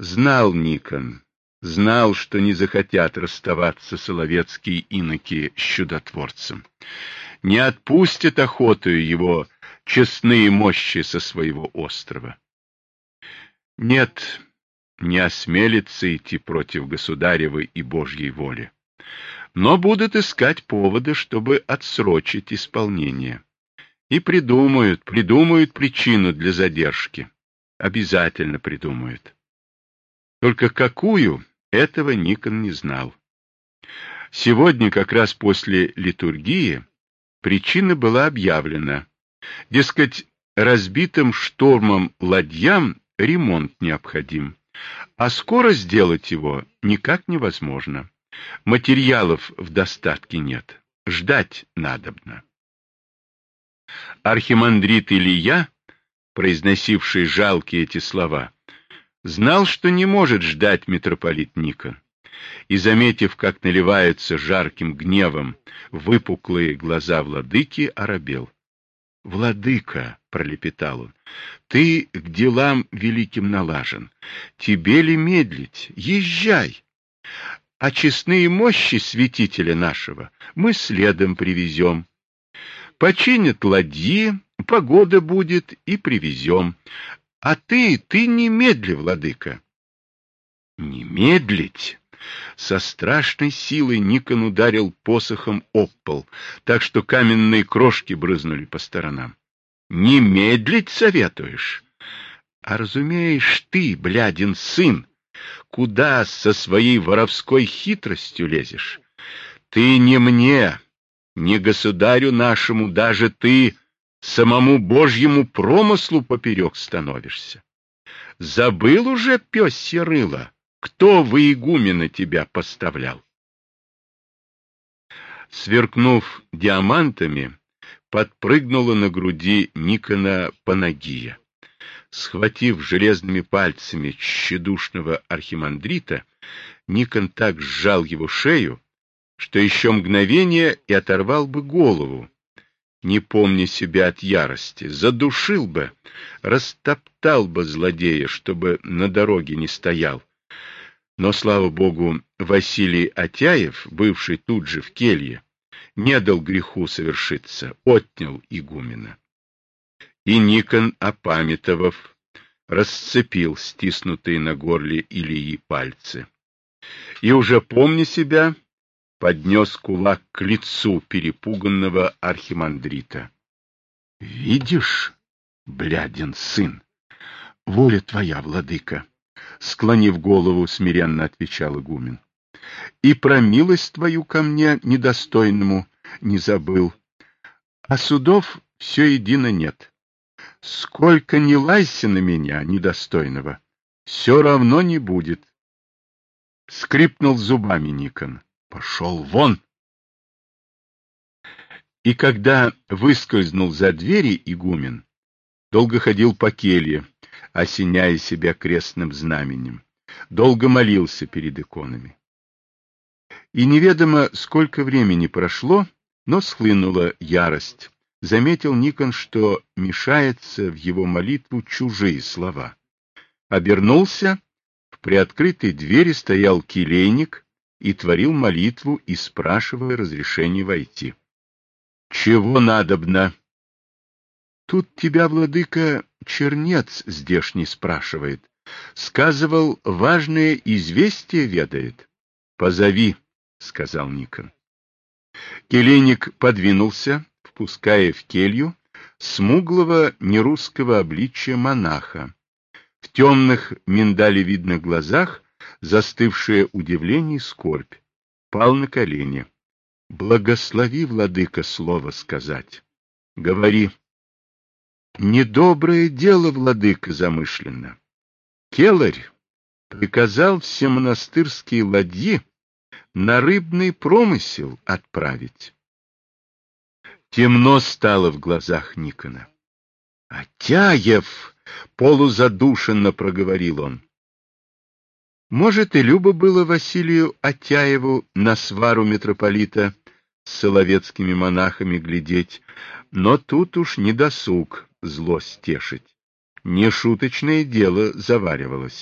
Знал Никон, знал, что не захотят расставаться соловецкие иноки с чудотворцем. Не отпустят охотою его честные мощи со своего острова. Нет, не осмелится идти против государевой и Божьей воли, но будут искать поводы, чтобы отсрочить исполнение. И придумают причину для задержки. Обязательно придумают. Только какую, этого Никон не знал. Сегодня, как раз после литургии, причина была объявлена. Дескать, разбитым штормом ладьям ремонт необходим, а скоро сделать его никак невозможно. Материалов в достатке нет, ждать надобно. Архимандрит Илья, произносивший жалкие эти слова, знал, что не может ждать митрополит Никон, и, заметив, как наливаются жарким гневом выпуклые глаза владыки, оробел. — Владыка, — пролепетал он, — ты к делам великим налажен. Тебе ли медлить? Езжай! А честные мощи святителя нашего мы следом привезем. Починят ладьи, погода будет, и привезем. А ты не медли, владыка. Не медлить? Со страшной силой Никон ударил посохом об пол, так что каменные крошки брызнули по сторонам. Не медлить советуешь? А разумеешь ты, блядин сын, куда со своей воровской хитростью лезешь? Ты не мне, не государю нашему, даже ты самому Божьему промыслу поперек становишься. Забыл уже, пёсье рыло, кто во игумена тебя поставлял? Сверкнув диамантами, подпрыгнула на груди Никона Панагия. Схватив железными пальцами тщедушного архимандрита, Никон так сжал его шею, что еще мгновение и оторвал бы голову, не помня себя от ярости, задушил бы, растоптал бы злодея, чтобы на дороге не стоял. Но, слава богу, Василий Атяев, бывший тут же в келье, не дал греху совершиться, отнял игумена. И Никон, опамятовав, расцепил стиснутые на горле Илии пальцы. И, уже помня себя, поднес кулак к лицу перепуганного архимандрита. — Видишь, блядин сын, воля твоя, владыка, — склонив голову, смиренно отвечал игумен. — И про милость твою ко мне недостойному не забыл. А судов все едино нет. Сколько ни лайся на меня, недостойного, все равно не будет. Скрипнул зубами Никон. Пошел вон! И когда выскользнул за двери игумен, долго ходил по келье, осеняя себя крестным знаменем, долго молился перед иконами. И неведомо, сколько времени прошло, но схлынула ярость. Заметил Никон, что мешается в его молитву чужие слова. Обернулся, в приоткрытой двери стоял келейник и творил молитву, и спрашивая разрешения войти. — Чего надобно? — Тут тебя, владыка, чернец здешний спрашивает. Сказывал, важное известие ведает. — Позови, — сказал Никон. Келейник подвинулся, впуская в келью смуглого нерусского обличия монаха. В темных миндалевидных глазах застывшее удивление и скорбь. Пал на колени. — Благослови, владыка, слово сказать. — Говори. — Недоброе дело, владыка, замышленно. Келарь приказал все монастырские ладьи на рыбный промысел отправить. Темно стало в глазах Никона. — Атяев! — полузадушенно проговорил он. Может, и любо было Василию Атяеву на свару митрополита с соловецкими монахами глядеть, но тут уж не досуг злость тешить. Нешуточное дело заваривалось.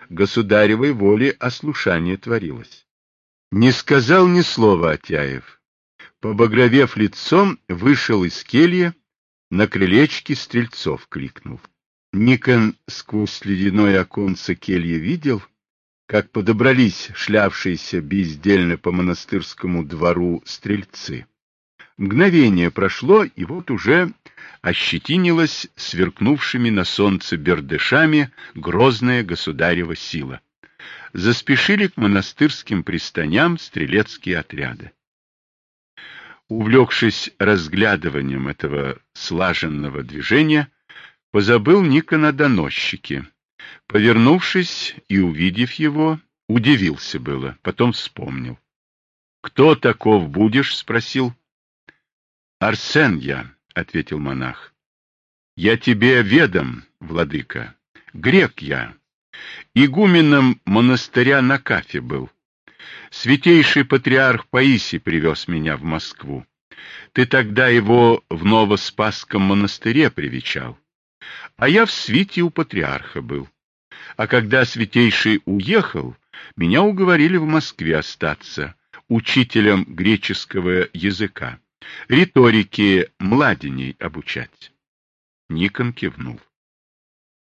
государевой воле ослушание творилось. Не сказал ни слова Отяев. Побагровев лицом, вышел из кельи, на крылечке стрельцов кликнул. Никон сквозь ледяное оконце кельи видел, как подобрались шлявшиеся бездельно по монастырскому двору стрельцы. Мгновение прошло, и вот уже ощетинилась сверкнувшими на солнце бердышами грозная государева сила. Заспешили к монастырским пристаням стрелецкие отряды. Увлекшись разглядыванием этого слаженного движения, позабыл Никон о доносчике. Повернувшись и увидев его, удивился было, потом вспомнил. — Кто таков будешь? — спросил. — Арсен я, — ответил монах. — Я тебе ведом, владыка. Грек я. Игуменом монастыря на Кафе был. Святейший патриарх Паисий привез меня в Москву. Ты тогда его в Новоспасском монастыре привечал, а я в свите у патриарха был. А когда святейший уехал, меня уговорили в Москве остаться учителем греческого языка, риторике младеней обучать. Никон кивнул.